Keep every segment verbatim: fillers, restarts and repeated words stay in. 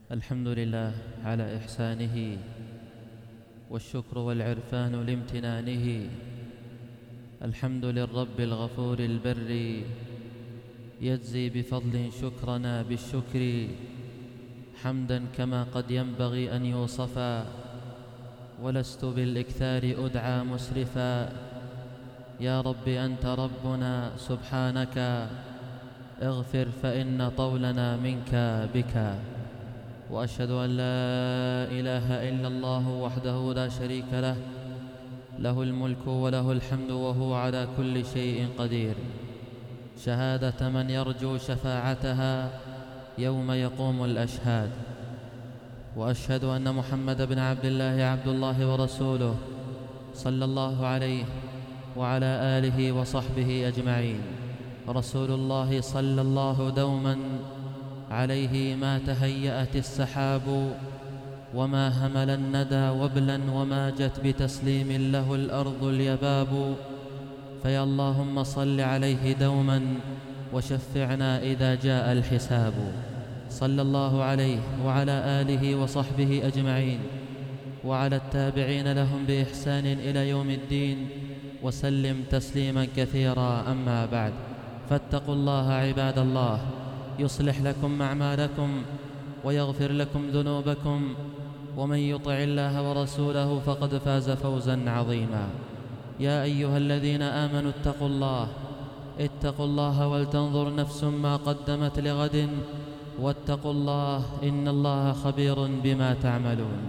الحمد لله على إحسانه، والشكر والعرفان لامتنانه. الحمد للرب الغفور البر، يجزي بفضل شكرنا بالشكر، حمدا كما قد ينبغي أن يوصفا، ولست بالإكثار أدعى مسرفا. يا رب أنت ربنا سبحانك، اغفر فإن طولنا منك بك. وأشهد أن لا إله إلا الله وحده لا شريك له، له الملك وله الحمد وهو على كل شيء قدير، شهادة من يرجو شفاعتها يوم يقوم الأشهاد. وأشهد أن محمد بن عبد الله عبد الله ورسوله، صلى الله عليه وعلى آله وصحبه أجمعين. رسول الله صلى الله دوما عليه ما تهيأت السحاب، وما همل الندى وبلا وما جت بتسليم له الأرض اليباب. فيا اللهم صل عليه دوما وشفعنا إذا جاء الحساب. صلى الله عليه وعلى آله وصحبه أجمعين، وعلى التابعين لهم بإحسان إلى يوم الدين، وسلم تسليما كثيرا. أما بعد، فاتقوا الله عباد الله، يصلح لكم أعمالكم ويغفر لكم ذنوبكم، ومن يطع الله ورسوله فقد فاز فوزا عظيما. يا أيها الذين آمنوا اتقوا الله اتقوا الله ولتنظر نفس ما قدمت لغد، واتقوا الله إن الله خبير بما تعملون.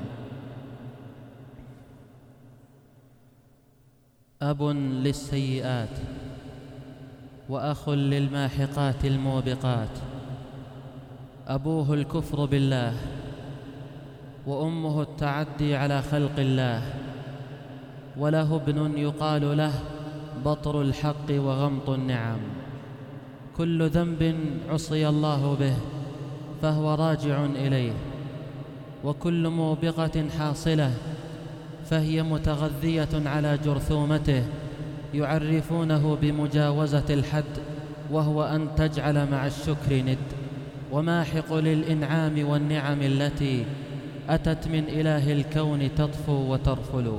أب للسيئات وأخ للماحقات الموبقات. أبوه الكفر بالله، وأمه التعدي على خلق الله، وله ابن يقال له بطر الحق وغمط النعم. كل ذنب عصي الله به فهو راجع إليه، وكل موبقة حاصلة فهي متغذية على جرثومته، يعرفونه بمجاوزة الحد، وهو أن تجعل مع الشكر ند. وماحق للإنعام والنعم التي أتت من إله الكون تطفو وترفل.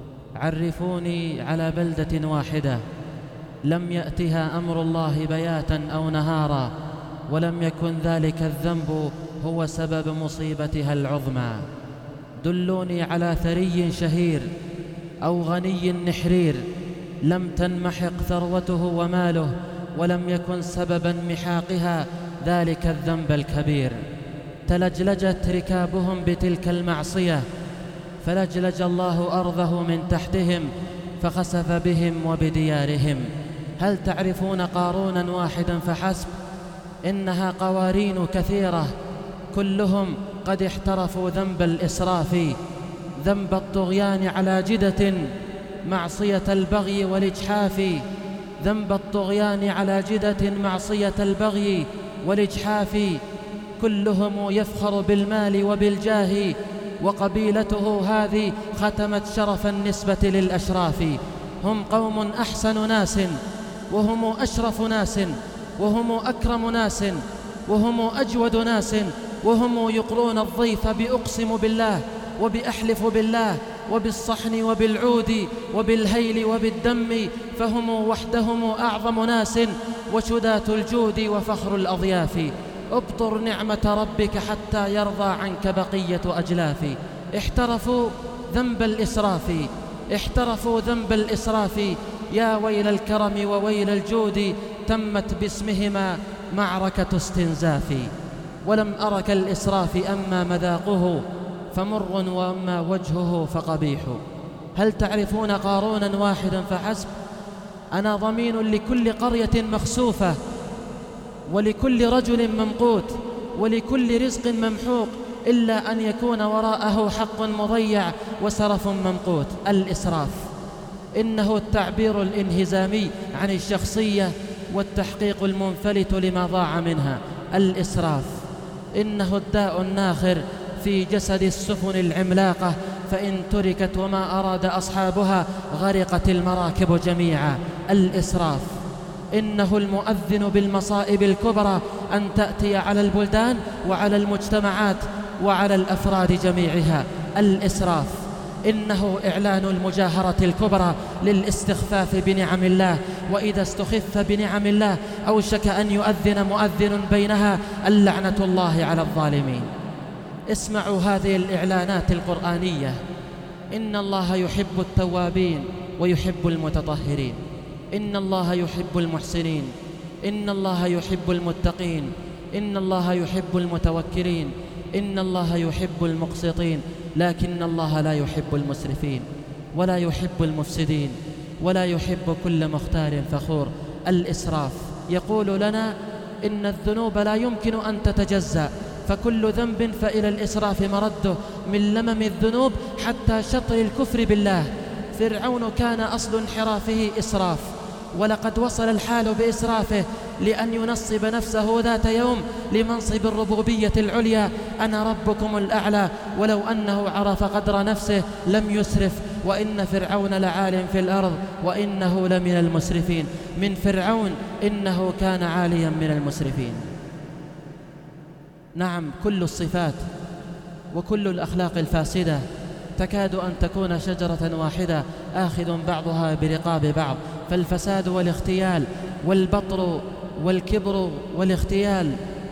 عرفوني على بلدة واحدة لم يأتها أمر الله بياتا أو نهارا، ولم يكن ذلك الذنب هو سبب مصيبتها العظمى. دلوني على ثري شهير أو غني نحرير لم تنمحق ثروته وماله، ولم يكن سببا محاقها ذلك الذنب الكبير. تلجلجت ركابهم بتلك المعصية، فلجلج الله أرضه من تحتهم، فخسف بهم وبديارهم. هل تعرفون قارونا واحدا فحسب؟ إنها قوارين كثيرة، كلهم قد احترفوا ذنب الإسراف، ذنب الطغيان على جدة، معصية البغي والإجحاف. ذنب الطغيان على جدة، معصية البغي والإجحاف. كلهم يفخر بالمال وبالجاه، وقبيلته هذه ختمت شرف النسبة للأشراف. هم قوم أحسن ناس، وهم أشرف ناس، وهم أكرم ناس، وهم أجود ناس، وهم يقرون الضيف بأقسم بالله وبأحلف بالله وبالصحن وبالعود وبالهيل وبالدم. فهم وحدهم أعظم ناس، وشداة الجود وفخر الأضياف. ابطر نعمة ربك حتى يرضى عنك بقية أجلاف. احترفوا ذنب الإسراف، احترفوا ذنب الإسراف. يا ويل الكرم وويل الجود، تمت باسمهما معركة استنزاف. ولم أرك الإسراف أما مذاقه فمر، وأما وجهه فقبيح. هل تعرفون قارونا واحدا فحسب؟ أنا ضمين لكل قرية مخسوفة، ولكل رجل ممقوت، ولكل رزق ممحوق، إلا أن يكون وراءه حق مضيع وسرف ممقوت. الإسراف إنه التعبير الانهزامي عن الشخصية، والتحقيق المنفلت لما ضاع منها. الإسراف إنه الداء الناخر في جسد السفن العملاقة، فإن تركت وما أراد أصحابها غرقت المراكب جميعا. الإسراف إنه المؤذن بالمصائب الكبرى، أن تأتي على البلدان وعلى المجتمعات وعلى الأفراد جميعها. الإسراف إنه إعلان المجاهرة الكبرى للاستخفاف بنعم الله، وإذا استخف بنعم الله أوشك أن يؤذن مؤذن بينها اللعنة الله على الظالمين. اسمعوا هذه الإعلانات القرآنية: إن الله يحب التوابين ويحب المتطهرين، إن الله يحب المحسنين، إن الله يحب المتقين، إن الله يحب المتوكلين، إن الله يحب المقسطين، لكن الله لا يحب المسرفين ولا يحب المفسدين ولا يحب كل مختال فخور. الإسراف يقول لنا إن الذنوب لا يمكن أن تتجزأ، فكل ذنب فإلى الإسراف مرده، من لمم الذنوب حتى شطر الكفر بالله. فرعون كان أصل انحرافه إسراف، ولقد وصل الحال بإسرافه لأن ينصب نفسه ذات يوم لمنصب الربوبية العليا: أنا ربكم الأعلى، ولو أنه عرف قدر نفسه لم يسرف. وإن فرعون لعال في الأرض وإنه لمن المسرفين. من فرعون إنه كان عاليا من المسرفين. نعم، كل الصفات وكل الأخلاق الفاسدة تكاد أن تكون شجرة واحدة آخذ بعضها برقاب بعض، فالفساد والاختيال والبطر والكبر والاختيال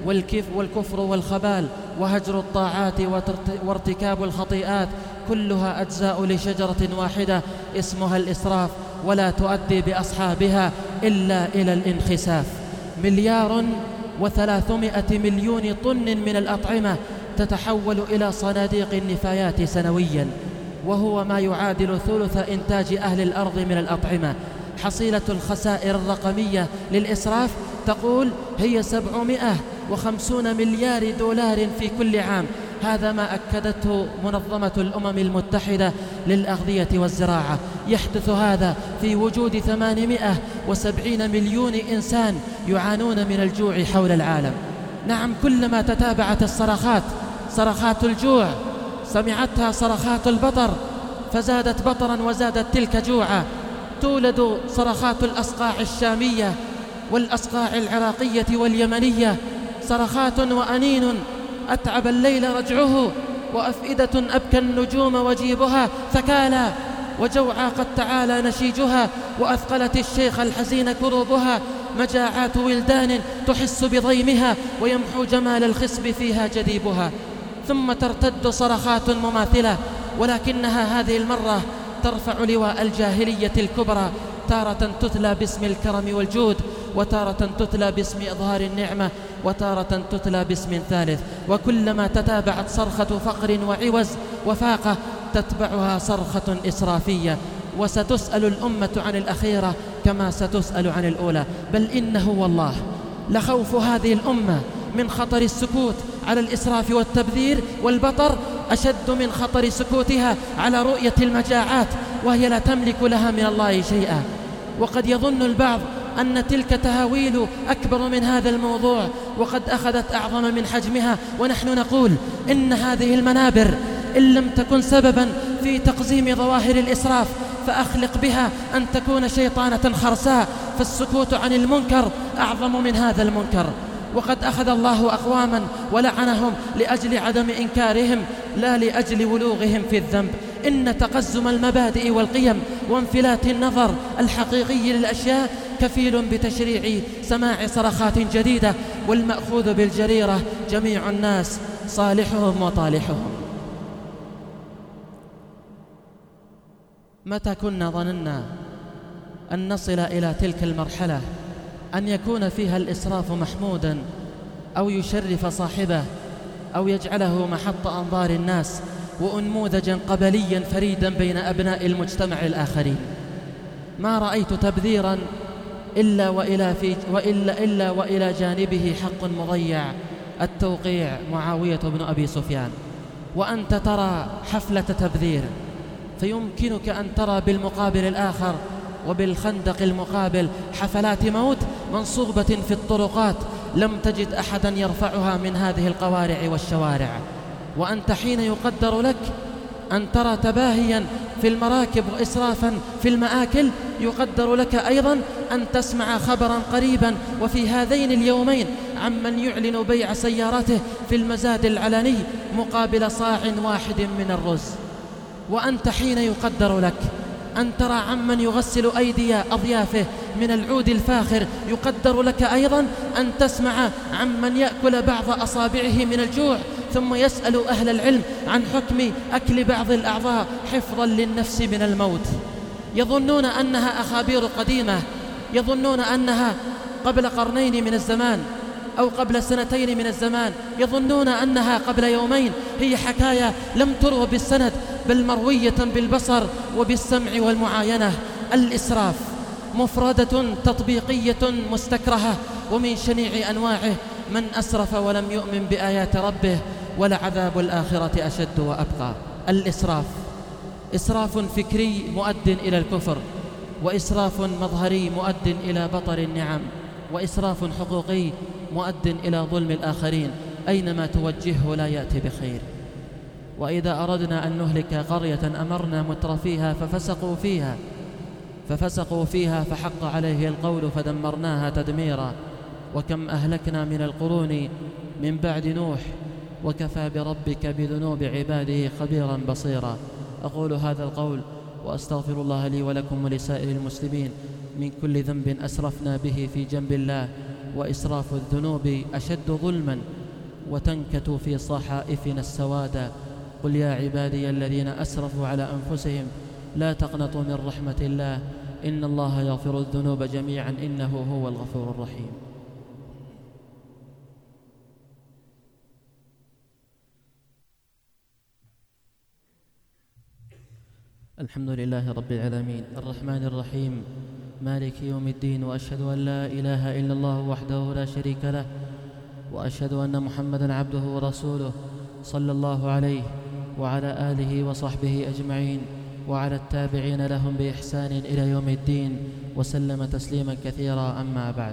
والكفر والخبال وهجر الطاعات وارتكاب الخطيئات كلها أجزاء لشجرة واحدة اسمها الإسراف، ولا تؤدي بأصحابها إلا إلى الانخساف. مليار وثلاثمائة مليون طن من الأطعمة تتحول إلى صناديق النفايات سنويا، وهو ما يعادل ثلث إنتاج أهل الأرض من الأطعمة. حصيلة الخسائر الرقمية للإسراف تقول هي سبعمائة وخمسين مليار دولار في كل عام. هذا ما أكدته منظمة الأمم المتحدة للأغذية والزراعة. يحدث هذا في وجود ثمانمائة وسبعين مليون إنسان يعانون من الجوع حول العالم. نعم، كلما تتابعت الصرخات، صرخات الجوع سمعتها صرخات البطر فزادت بطرا وزادت تلك جوعا. تولد صرخات الأصقاع الشامية والأصقاع العراقية واليمنية، صرخات وأنين أتعب الليل رجعه، وأفئدة أبكى النجوم وجيبها ثكالى، وجوعى قد تعالى نشيجها، وأثقلت الشيخ الحزين كروبها. مجاعات ولدان تحس بضيمها، ويمحو جمال الخصب فيها جديبها. ثم ترتد صرخات مماثلة، ولكنها هذه المرة ترفع لواء الجاهلية الكبرى، تارة تتلى باسم الكرم والجود، وتارة تتلى باسم إظهار النعمة، وتارة تتلى باسم ثالث. وكلما تتابعت صرخة فقر وعوز وفاقة تتبعها صرخة إسرافية. وستسأل الأمة عن الأخيرة كما ستسأل عن الأولى. بل إنه والله لخوف هذه الأمة من خطر السكوت على الإسراف والتبذير والبطر أشد من خطر سكوتها على رؤية المجاعات، وهي لا تملك لها من الله شيئا. وقد يظن البعض أن تلك تهاويل أكبر من هذا الموضوع، وقد أخذت أعظم من حجمها. ونحن نقول إن هذه المنابر إن لم تكن سببا في تقزيم ظواهر الإسراف فأخلق بها أن تكون شيطانة خرساء، فالسكوت عن المنكر أعظم من هذا المنكر. وقد أخذ الله أقواما ولعنهم لأجل عدم إنكارهم لا لأجل ولوغهم في الذنب. إن تقزم المبادئ والقيم وانفلات النظر الحقيقي للأشياء كفيل بتشريع سماع صرخات جديدة، والمأخوذ بالجريرة جميع الناس صالحهم وطالحهم. متى كنا ظننا أن نصل إلى تلك المرحلة أن يكون فيها الإسراف محمودا أو يشرف صاحبه أو يجعله محط أنظار الناس وأنموذجا قبليا فريدا بين أبناء المجتمع الآخرين. ما رأيت تبذيرا إلا وإلى, في وإلا إلا وإلى جانبه حق مضيع، التوقيع معاوية بن أبي سفيان. وأنت ترى حفلة تبذير، فيمكنك أن ترى بالمقابل الآخر وبالخندق المقابل حفلات موت منصوبة في الطرقات لم تجد أحدا يرفعها من هذه القوارع والشوارع. وأنت حين يقدر لك أن ترى تباهيا في المراكب وإسرافا في المآكل، يقدر لك أيضا أن تسمع خبرا قريبا وفي هذين اليومين عمن يعلن بيع سيارته في المزاد العلني مقابل صاع واحد من الرز. وأنت حين يقدر لك أن ترى عمن يغسل أيدي أضيافه من العود الفاخر، يقدر لك أيضا أن تسمع عمن يأكل بعض أصابعه من الجوع ثم يسأل أهل العلم عن حكم أكل بعض الأعضاء حفظا للنفس من الموت. يظنون أنها أخابير قديمة، يظنون أنها قبل قرنين من الزمان أو قبل سنتين من الزمان، يظنون أنها قبل يومين. هي حكاية لم تروى بالسند بل مروية بالبصر وبالسمع والمعاينة. الإسراف مفردة تطبيقية مستكرهة، ومن شنيع أنواعه من أسرف ولم يؤمن بآيات ربه ولعذاب الآخرة أشد وأبقى. الإسراف إسراف فكري مؤد إلى الكفر، وإسراف مظهري مؤد إلى بطر النعم، وإسراف حقوقي مؤد إلى ظلم الآخرين. أينما توجهه لا يأتي بخير. وإذا أردنا أن نهلك قرية أمرنا مترفيها ففسقوا فيها ففسقوا فيها فحق عليه القول فدمرناها تدميرا. وكم أهلكنا من القرون من بعد نوح وكفى بربك بذنوب عباده خبيرا بصيرا. أقول هذا القول وأستغفر الله لي ولكم ولسائر المسلمين من كل ذنب أسرفنا به في جنب الله. وإسراف الذنوب أشد ظلما وتنكت في صحائفنا السوادا. قل يا عبادي الذين أسرفوا على أنفسهم لا تقنطوا من رحمة الله إن الله يغفر الذنوب جميعا إنه هو الغفور الرحيم. الحمد لله رب العالمين الرحمن الرحيم مالك يوم الدين، وأشهد أن لا إله إلا الله وحده لا شريك له، وأشهد أن محمدا عبده ورسوله صلى الله عليه وعلى آله وصحبه أجمعين وعلى التابعين لهم بإحسان إلى يوم الدين وسلم تسليما كثيرا. أما بعد،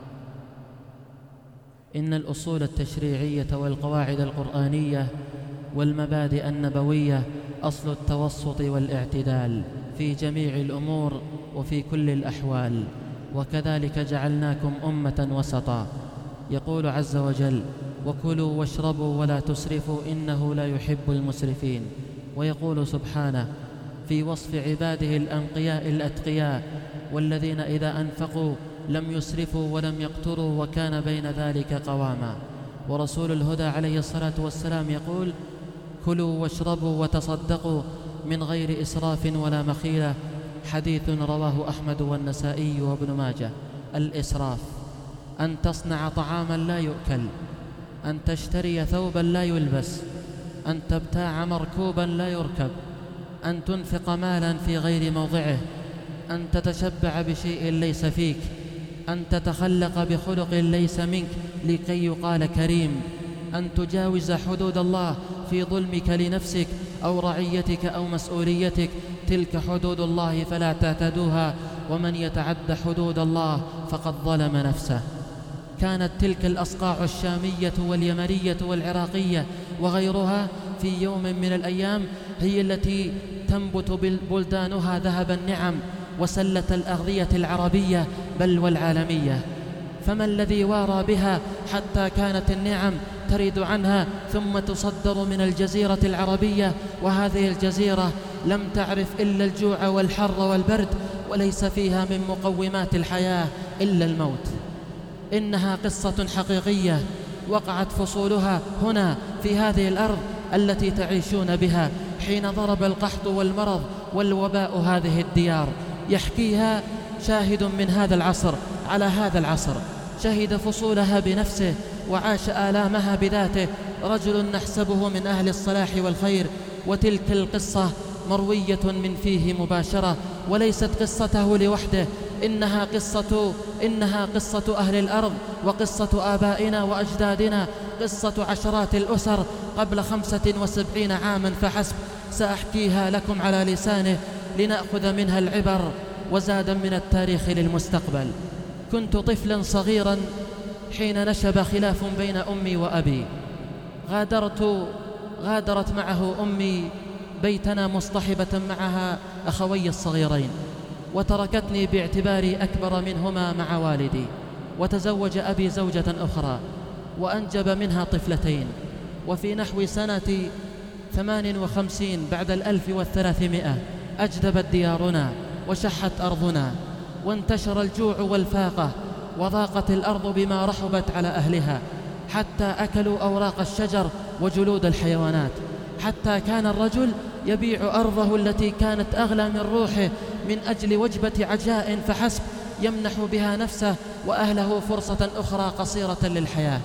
إن الأصول التشريعية والقواعد القرآنية والمبادئ النبوية أصل التوسط والاعتدال في جميع الأمور وفي كل الأحوال، وكذلك جعلناكم أمة وسطا. يقول عز وجل: وكلوا واشربوا ولا تسرفوا إنه لا يحب المسرفين. ويقول سبحانه في وصف عباده الأنقياء الأتقياء: والذين إذا أنفقوا لم يسرفوا ولم يقتروا وكان بين ذلك قواما. ورسول الهدى عليه الصلاة والسلام يقول: كلوا واشربوا وتصدقوا من غير إسراف ولا مخيلة. حديث رواه أحمد والنسائي وابن ماجه. الإسراف أن تصنع طعاما لا يؤكل، أن تشتري ثوبا لا يلبس، أن تبتاع مركوبا لا يركب، أن تنفق مالا في غير موضعه، أن تتشبع بشيء ليس فيك، أن تتخلق بخلق ليس منك لكي يقال كريم، أن تجاوز حدود الله في ظلمك لنفسك أو رعيتك أو مسؤوليتك. تلك حدود الله فلا تعتدوها، ومن يتعد حدود الله فقد ظلم نفسه. كانت تلك الأصقاع الشامية واليمنية والعراقية وغيرها في يوم من الأيام هي التي تنبت بلدانها ذهب النعم وسلة الأغذية العربية بل والعالمية. فما الذي وارى بها حتى كانت النعم ترد عنها ثم تصدر من الجزيرة العربية، وهذه الجزيرة لم تعرف إلا الجوع والحر والبرد، وليس فيها من مقومات الحياة إلا الموت. إنها قصة حقيقية وقعت فصولها هنا في هذه الأرض التي تعيشون بها، حين ضرب القحط والمرض والوباء هذه الديار. يحكيها شاهد من هذا العصر على هذا العصر، شهد فصولها بنفسه وعاش آلامها بذاته، رجل نحسبه من أهل الصلاح والخير. وتلك القصة مروية من فيه مباشرة، وليست قصته لوحده، إنها قصة إنها قصة أهل الأرض وقصة آبائنا وأجدادنا، قصة عشرات الأسر قبل خمسة وسبعين عاما فحسب. سأحكيها لكم على لسانه لنأخذ منها العبر وزادا من التاريخ للمستقبل. كنت طفلا صغيرا حين نشب خلاف بين أمي وأبي. غادرت غادرت معه أمي بيتنا مصطحبة معها أخوي الصغيرين، وتركتني باعتباري أكبر منهما مع والدي. وتزوج أبي زوجة أخرى وأنجب منها طفلتين. وفي نحو سنة ثمان وخمسين بعد الألف والثلاثمائة أجدبت ديارنا وشحت أرضنا، وانتشر الجوع والفاقة، وضاقت الأرض بما رحبت على أهلها، حتى أكلوا أوراق الشجر وجلود الحيوانات، حتى كان الرجل يبيع أرضه التي كانت أغلى من روحه من أجل وجبة عجاء فحسب يمنح بها نفسه وأهله فرصة أخرى قصيرة للحياة.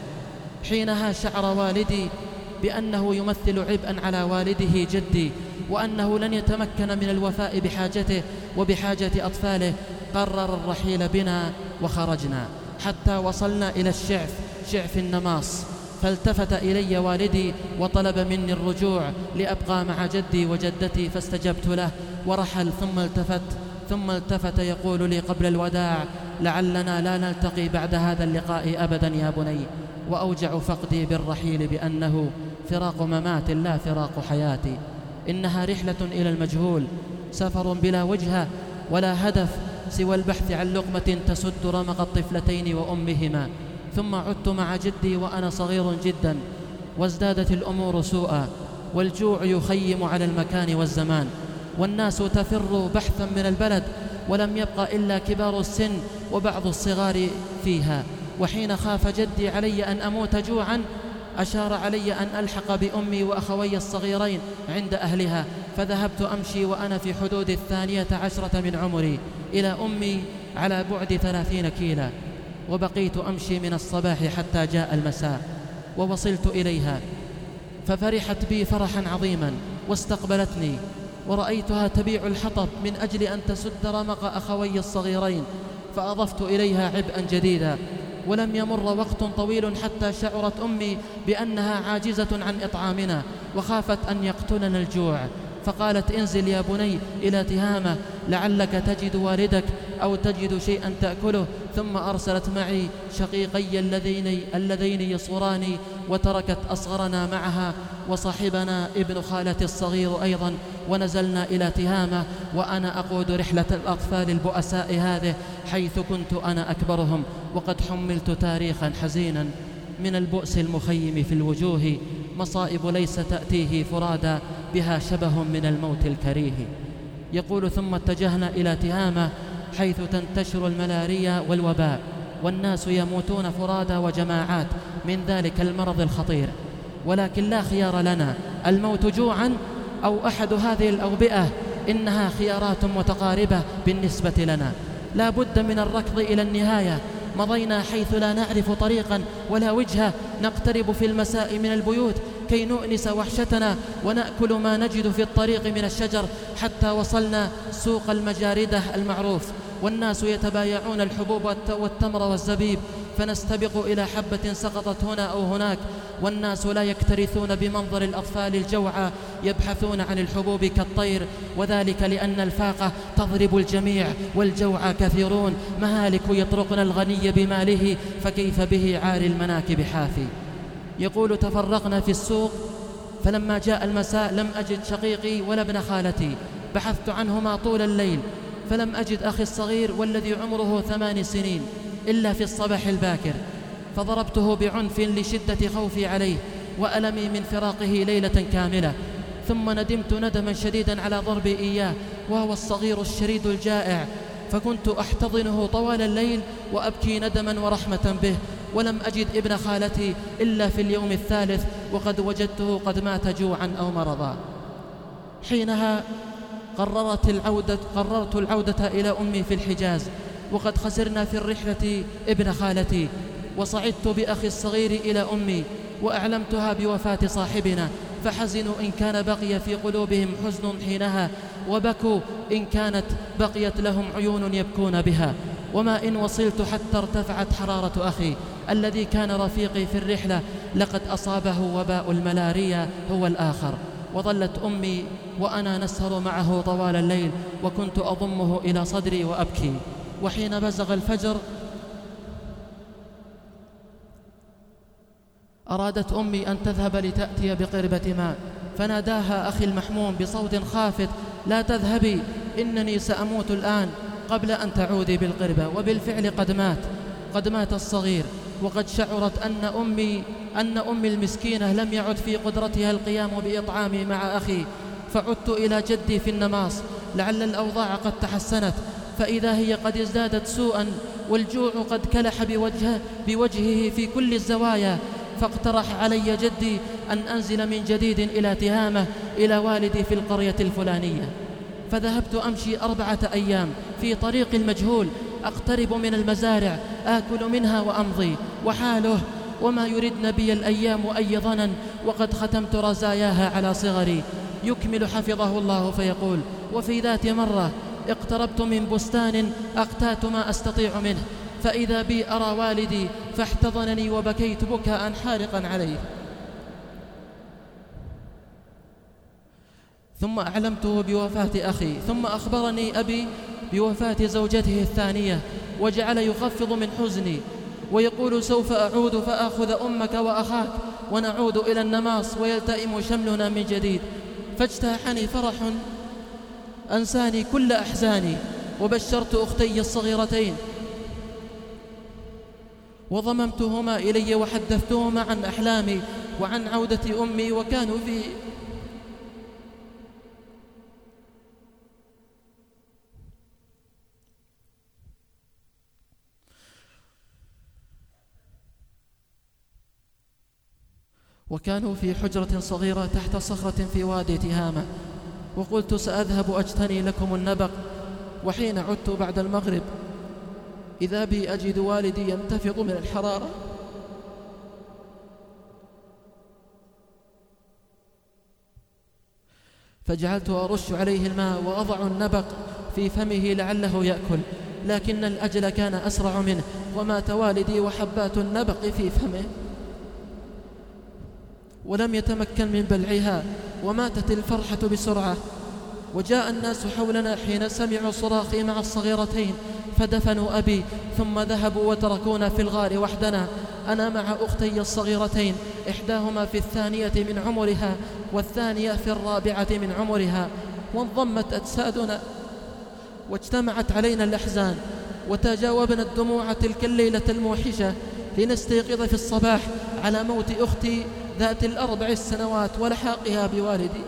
حينها شعر والدي بأنه يمثل عبئا على والده جدي، وأنه لن يتمكن من الوفاء بحاجته وبحاجة أطفاله. قرر الرحيل بنا وخرجنا حتى وصلنا إلى الشعف، شعف النماص، فالتفت إلي والدي وطلب مني الرجوع لأبقى مع جدي وجدتي، فاستجبت له ورحل. ثم التفت ثم التفت يقول لي قبل الوداع: لعلنا لا نلتقي بعد هذا اللقاء أبدا يا بني. وأوجع فقدي بالرحيل بأنه فراق ممات لا فراق حياتي. إنها رحلة إلى المجهول، سفر بلا وجهة ولا هدف سوى البحث عن لقمة تسد رمق الطفلتين وأمهما. ثم عدت مع جدي وأنا صغير جدا، وازدادت الأمور سوءا، والجوع يخيم على المكان والزمان، والناس تفر بحثا من البلد، ولم يبق إلا كبار السن وبعض الصغار فيها. وحين خاف جدي علي أن أموت جوعا أشار علي أن ألحق بأمي وأخوي الصغيرين عند أهلها، فذهبت أمشي وأنا في حدود الثانية عشرة من عمري إلى أمي على بعد ثلاثين كيلا، وبقيت أمشي من الصباح حتى جاء المساء، ووصلت إليها ففرحت بي فرحا عظيما واستقبلتني، ورأيتها تبيع الحطب من أجل أن تسد رمق أخوي الصغيرين، فأضفت إليها عبئا جديدا. ولم يمر وقت طويل حتى شعرت أمي بأنها عاجزة عن إطعامنا، وخافت أن يقتلنا الجوع، فقالت: انزل يا بني إلى تهامة لعلك تجد والدك أو تجد شيئا تأكله. ثم أرسلت معي شقيقي اللذين, اللذين يصغراني، وتركت أصغرنا معها، وصاحبنا ابن خالتي الصغير أيضا، ونزلنا إلى تهامة، وأنا أقود رحلة الأطفال البؤساء هذه، حيث كنت أنا أكبرهم، وقد حملت تاريخا حزينا من البؤس المخيم في الوجوه، مصائب ليس تأتيه فرادا، بها شبه من الموت الكريه. يقول: ثم اتجهنا إلى تهامة حيث تنتشر الملاريا والوباء، والناس يموتون فرادا وجماعات من ذلك المرض الخطير، ولكن لا خيار لنا، الموت جوعا أو أحد هذه الأوبئة، إنها خيارات متقاربة بالنسبة لنا، لا بد من الركض إلى النهاية. مضينا حيث لا نعرف طريقا ولا وجهة، نقترب في المساء من البيوت كي نؤنس وحشتنا، ونأكل ما نجد في الطريق من الشجر، حتى وصلنا سوق المجاردة المعروف، والناس يتبايعون الحبوب والتمر والزبيب، فنستبق إلى حبة سقطت هنا أو هناك، والناس لا يكترثون بمنظر الأطفال الجوعى يبحثون عن الحبوب كالطير، وذلك لأن الفاقة تضرب الجميع والجوعى كثيرون، مهالك يطرقن الغني بماله، فكيف به عار المناكب حافي. يقول: تفرقنا في السوق، فلما جاء المساء لم أجد شقيقي ولا ابن خالتي، بحثت عنهما طول الليل فلم أجد أخي الصغير والذي عمره ثمان سنين إلا في الصباح الباكر، فضربته بعنف لشدة خوفي عليه وألمي من فراقه ليلة كاملة. ثم ندمت ندما شديدا على ضربي إياه وهو الصغير الشريد الجائع، فكنت أحتضنه طوال الليل وأبكي ندما ورحمة به، ولم أجد ابن خالتي إلا في اليوم الثالث، وقد وجدته قد مات جوعا أو مرضا. حينها قررت العودة, قررت العودة إلى أمي في الحجاز، وقد خسرنا في الرحلة ابن خالتي، وصعدت بأخي الصغير إلى أمي وأعلمتها بوفاة صاحبنا، فحزنوا إن كان بقي في قلوبهم حزن حينها، وبكوا إن كانت بقيت لهم عيون يبكون بها. وما إن وصلت حتى ارتفعت حرارة أخي الذي كان رفيقي في الرحلة، لقد أصابه وباء الملاريا هو الآخر، وظلت أمي وأنا نسهر معه طوال الليل، وكنت أضمه إلى صدري وأبكي. وحين بزغ الفجر أرادت أمي أن تذهب لتأتي بقربة ماء، فناداها أخي المحموم بصوت خافت: لا تذهبي، إنني سأموت الآن قبل أن تعودي بالقربة. وبالفعل قد مات قد مات الصغير، وقد شعرت أن أمي أن أمي المسكينة لم يعد في قدرتها القيام بإطعامي مع أخي، فعدت إلى جدي في النماص لعل الأوضاع قد تحسنت، فإذا هي قد ازدادت سوءا، والجوع قد كلح بوجهه, بوجهه في كل الزوايا. فاقترح علي جدي أن أنزل من جديد إلى تهامة إلى والدي في القرية الفلانية. فذهبت أمشي أربعة أيام في طريق المجهول، أقترب من المزارع آكل منها وأمضي، وحاله وما يردن بي الأيام أي ظنن، وقد ختمت رزاياها على صغري. يكمل حفظه الله فيقول: وفي ذات مرة اقتربت من بستان أقتات ما أستطيع منه، فإذا بي أرى والدي فاحتضنني وبكيت بكاء حارقا عليه. ثم أعلمته بوفاة أخي، ثم أخبرني أبي بوفاة زوجته الثانية، وجعل يخفض من حزني ويقول: سوف أعود فآخذ أمك وأخاك ونعود إلى النماص ويلتئم شملنا من جديد. فاجتاحني فرح أنساني كل أحزاني، وبشرت أختي الصغيرتين وضممتهما إلي وحدثتهما عن أحلامي وعن عودة أمي، وكانوا في وكانوا في حجرة صغيرة تحت صخرة في وادي تهامة. وقلت: سأذهب أجتني لكم النبق. وحين عدت بعد المغرب إذا بي أجد والدي ينتفض من الحرارة، فجعلت أرش عليه الماء وأضع النبق في فمه لعله يأكل، لكن الأجل كان أسرع منه، ومات والدي وحبات النبق في فمه ولم يتمكن من بلعها، وماتت الفرحة بسرعة. وجاء الناس حولنا حين سمعوا صراخي مع الصغيرتين، فدفنوا أبي، ثم ذهبوا وتركونا في الغار وحدنا، أنا مع أختي الصغيرتين، إحداهما في الثانية من عمرها والثانية في الرابعة من عمرها. وانضمت أجسادنا واجتمعت علينا الأحزان، وتجاوبنا الدموع تلك الليلة الموحشة لنستيقظ في الصباح على موت أختي ذات الأربع السنوات ولحاقها بوالدي.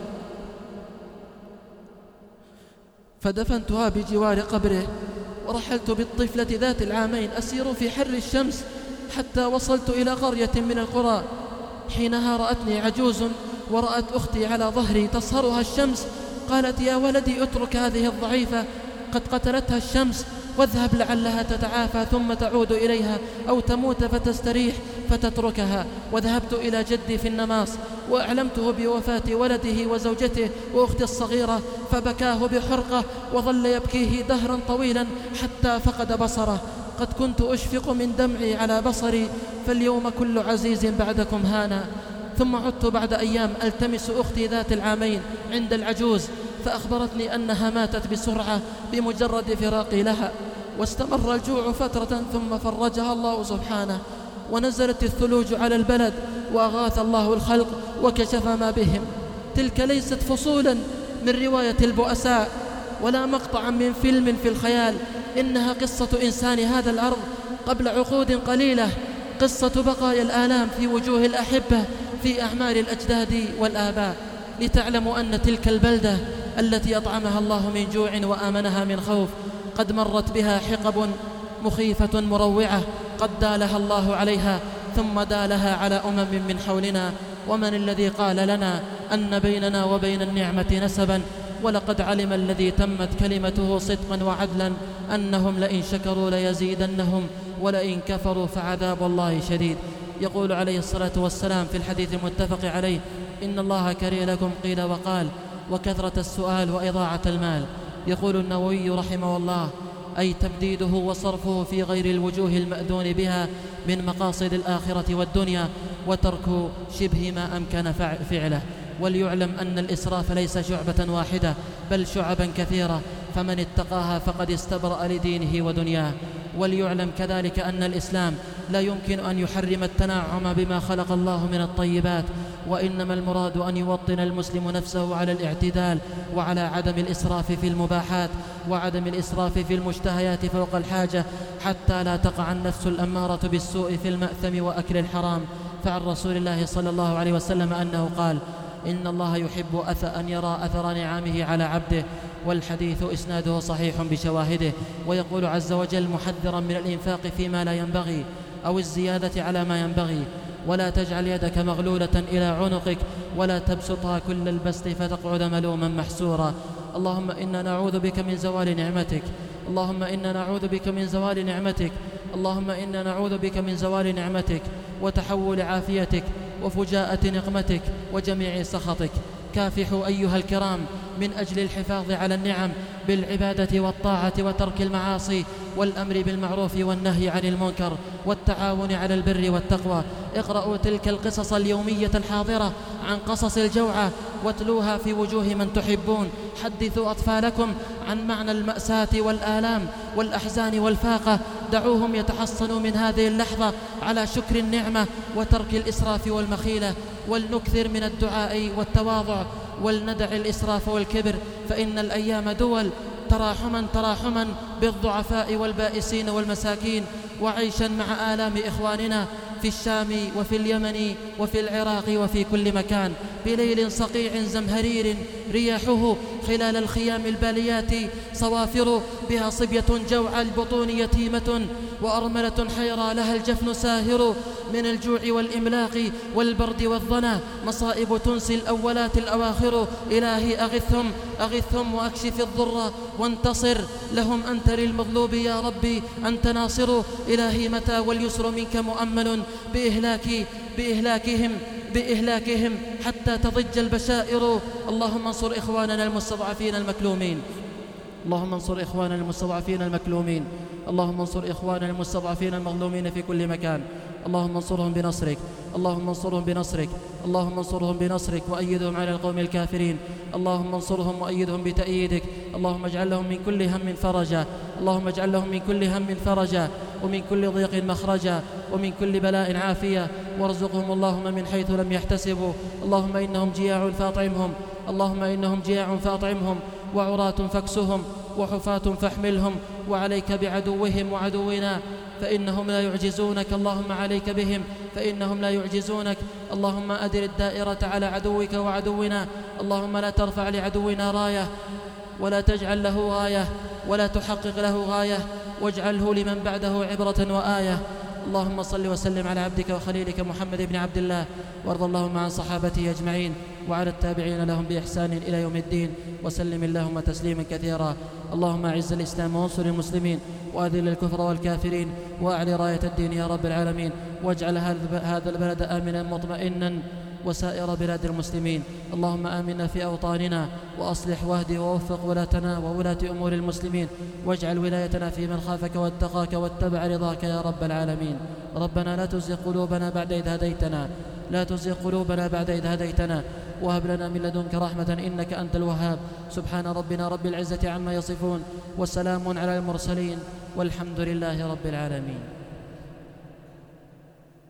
فدفنتها بجوار قبره، ورحلت بالطفلة ذات العامين أسير في حر الشمس حتى وصلت إلى قرية من القرى. حينها رأتني عجوز ورأت أختي على ظهري تصهرها الشمس، قالت: يا ولدي اترك هذه الضعيفة، قد قتلتها الشمس، واذهب لعلها تتعافى ثم تعود إليها، أو تموت فتستريح فتتركها. وذهبت إلى جدي في النماص وأعلمته بوفاة ولده وزوجته وأختي الصغيرة، فبكاه بحرقة وظل يبكيه دهرا طويلا حتى فقد بصره. قد كنت أشفق من دمعي على بصري، فاليوم كل عزيز بعدكم هانا. ثم عدت بعد أيام ألتمس أختي ذات العامين عند العجوز، فأخبرتني أنها ماتت بسرعة بمجرد فراقي لها. واستمر الجوع فترة ثم فرجها الله سبحانه، ونزلت الثلوج على البلد، وأغاث الله الخلق وكشف ما بهم. تلك ليست فصولا من رواية البؤساء ولا مقطعا من فيلم في الخيال، إنها قصة إنسان هذا الأرض قبل عقود قليلة، قصة بقايا الآلام في وجوه الأحبة في أعمار الأجداد والآباء، لتعلموا أن تلك البلدة التي أطعمها الله من جوع وآمنها من خوف قد مرت بها حقب مخيفة مروعة، قد دالها الله عليها ثم دالها على أمم من حولنا. ومن الذي قال لنا أن بيننا وبين النعمة نسبا؟ ولقد علم الذي تمت كلمته صدقا وعدلا أنهم لئن شكروا ليزيدنهم ولئن كفروا فعذاب الله شديد. يقول عليه الصلاة والسلام في الحديث المتفق عليه: إن الله كره لكم قيل وقال، وكثرة السؤال وإضاعة المال. يقول النووي رحمه الله: أي تبديده وصرفه في غير الوجوه المأذون بها من مقاصد الآخرة والدنيا، وترك شبه ما أمكن فعله. وليعلم أن الإسراف ليس شعبة واحدة بل شعبا كثيرة، فمن اتقاها فقد استبرأ لدينه ودنياه. وليعلم كذلك أن الإسلام لا يمكن أن يحرم التنعم بما خلق الله من الطيبات، وإنما المراد أن يوطن المسلم نفسه على الاعتدال وعلى عدم الإسراف في المباحات وعدم الإسراف في المشتهيات فوق الحاجة، حتى لا تقع النفس الأمارة بالسوء في المأثم وأكل الحرام. فعن رسول الله صلى الله عليه وسلم أنه قال: إن الله يحب أن يرى أثر نعمه على عبده. والحديث إسناده صحيح بشواهده. ويقول عز وجل محذرا من الإنفاق فيما لا ينبغي أو الزيادة على ما ينبغي: ولا تجعل يدك مغلولة إلى عنقك ولا تبسطها كل البسط فتقعد ملوما محسورا. اللهم إنا نعوذ بك من زوال نعمتك اللهم إنا نعوذ بك من زوال نعمتك اللهم إنا نعوذ بك من زوال نعمتك وتحول عافيتك وفجاءة نقمتك وجميع سخطك. كافحوا أيها الكرام من أجل الحفاظ على النعم بالعبادة والطاعة وترك المعاصي والأمر بالمعروف والنهي عن المنكر والتعاون على البر والتقوى. اقرأوا تلك القصص اليومية الحاضرة عن قصص الجوعى واتلوها في وجوه من تحبون. حدثوا أطفالكم عن معنى المأساة والآلام والأحزان والفاقة. دعوهم يتحصنوا من هذه اللحظة على شكر النعمة وترك الإسراف والمخيلة. ولنكثر من الدعاء والتواضع ولندع الإسراف والكبر، فإن الأيام دول. تراحما تراحما بالضعفاء والبائسين والمساكين، وعيشا مع آلام إخواننا في الشام وفي اليمن وفي العراق وفي كل مكان، بليل صقيع زمهرير رياحه خلال الخيام الباليات صوافر، بها صبية جوع البطون يتيمة وأرملة حيرى لها الجفن ساهر، من الجوع والإملاق والبرد والظنا مصائب تنسي الأولات الأواخر. إلهي أغثهم أغثهم وأكشف الضر وانتصر لهم، أنت للمظلوم يا ربي أنت ناصر. إلهي متى واليسر منك مؤمل بإهلاك بإهلاكهم بإهلاكهم حتى تضج البشائر. اللهم انصر إخواننا المستضعفين المكلومين اللهم انصر إخواننا المستضعفين المكلومين اللهم انصر إخواننا المستضعفين المظلومين في كل مكان. اللهم انصرهم بنصرك اللهم انصرهم بنصرك اللهم انصرهم بنصرك وأيدهم على القوم الكافرين. اللهم انصرهم وأيدهم بتأييدك. اللهم اجعل لهم من كل هم فرجا اللهم اجعل لهم من كل هم فرجا ومن كل ضيق مخرجا ومن كل بلاء عافية، وارزقهم اللهم من حيث لم يحتسبوا. اللهم إنهم جياع فاطعمهم اللهم إنهم جياع فاطعمهم وعراة فاكسهم وحفاة فاحملهم، وعليك بعدوهم وعدونا فإنهم لا يعجزونك. اللهم عليك بهم فإنهم لا يعجزونك. اللهم أدر الدائرة على عدوك وعدونا. اللهم لا ترفع لعدونا راية ولا تجعل له غاية ولا تحقق له غاية، واجعله لمن بعده عبرة وآية. اللهم صل وسلم على عبدك وخليلك محمد بن عبد الله، وارض اللهم عن صحابته أجمعين وعلى التابعين لهم بإحسان إلى يوم الدين، وسلم اللهم تسليما كثيرا. اللهم أعز الإسلام وانصر المسلمين، وأذل الكفر والكافرين، وأعلي راية الدين يا رب العالمين، واجعل هذا البلد آمنا مطمئنا وسائر بلاد المسلمين. اللهم آمنا في أوطاننا، وأصلح واهد ووفق ولاتنا وولاة أمور المسلمين، واجعل ولايتنا في من خافك واتقاك واتبع رضاك يا رب العالمين. ربنا لا تزغ قلوبنا بعد إذ هديتنا لا تزغ قلوبنا بعد إذ هديتنا وهب لنا من لدنك رحمة إنك أنت الوهاب. سبحان ربنا رب العزة عما يصفون، وسلام على المرسلين، والحمد لله رب العالمين.